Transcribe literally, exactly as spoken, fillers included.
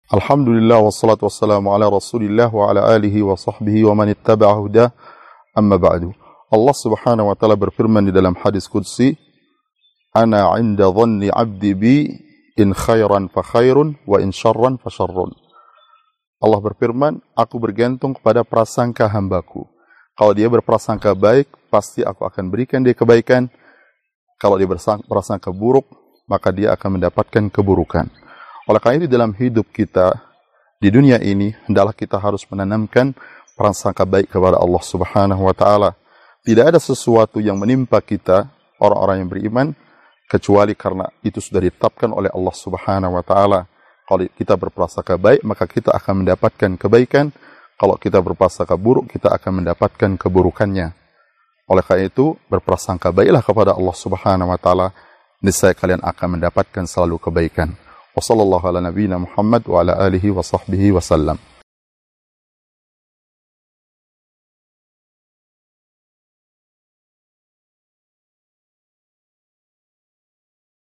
Alhamdulillah wassalatu wassalamu ala Rasulillah wa ala alihi wa sahbihi wa man ittaba'a hudah. Amma ba'du. Allah Subhanahu wa taala berfirman di dalam hadis qudsi, "Ana 'inda dhanni 'abdi bi, in khairan fa khairun wa in syarran fa syarrun." Allah berfirman, aku bergantung kepada prasangka hambaku. Kalau dia berprasangka baik, pasti aku akan berikan dia kebaikan. Kalau dia berprasangka buruk, maka dia akan mendapatkan keburukan. Oleh karena itu dalam hidup kita di dunia ini, hendaklah kita harus menanamkan prasangka baik kepada Allah Subhanahu wa taala. Tidak ada sesuatu yang menimpa kita, orang-orang yang beriman, kecuali karena itu sudah ditetapkan oleh Allah Subhanahu wa taala. Kalau kita berprasangka baik, maka kita akan mendapatkan kebaikan. Kalau kita berprasangka buruk, kita akan mendapatkan keburukannya. Oleh karena itu, berprasangka baiklah kepada Allah Subhanahu wa taala, niscaya kalian akan mendapatkan selalu kebaikan. Wassallallahu ala nabiyina Muhammad wa ala alihi wa sahbihi wa sallam.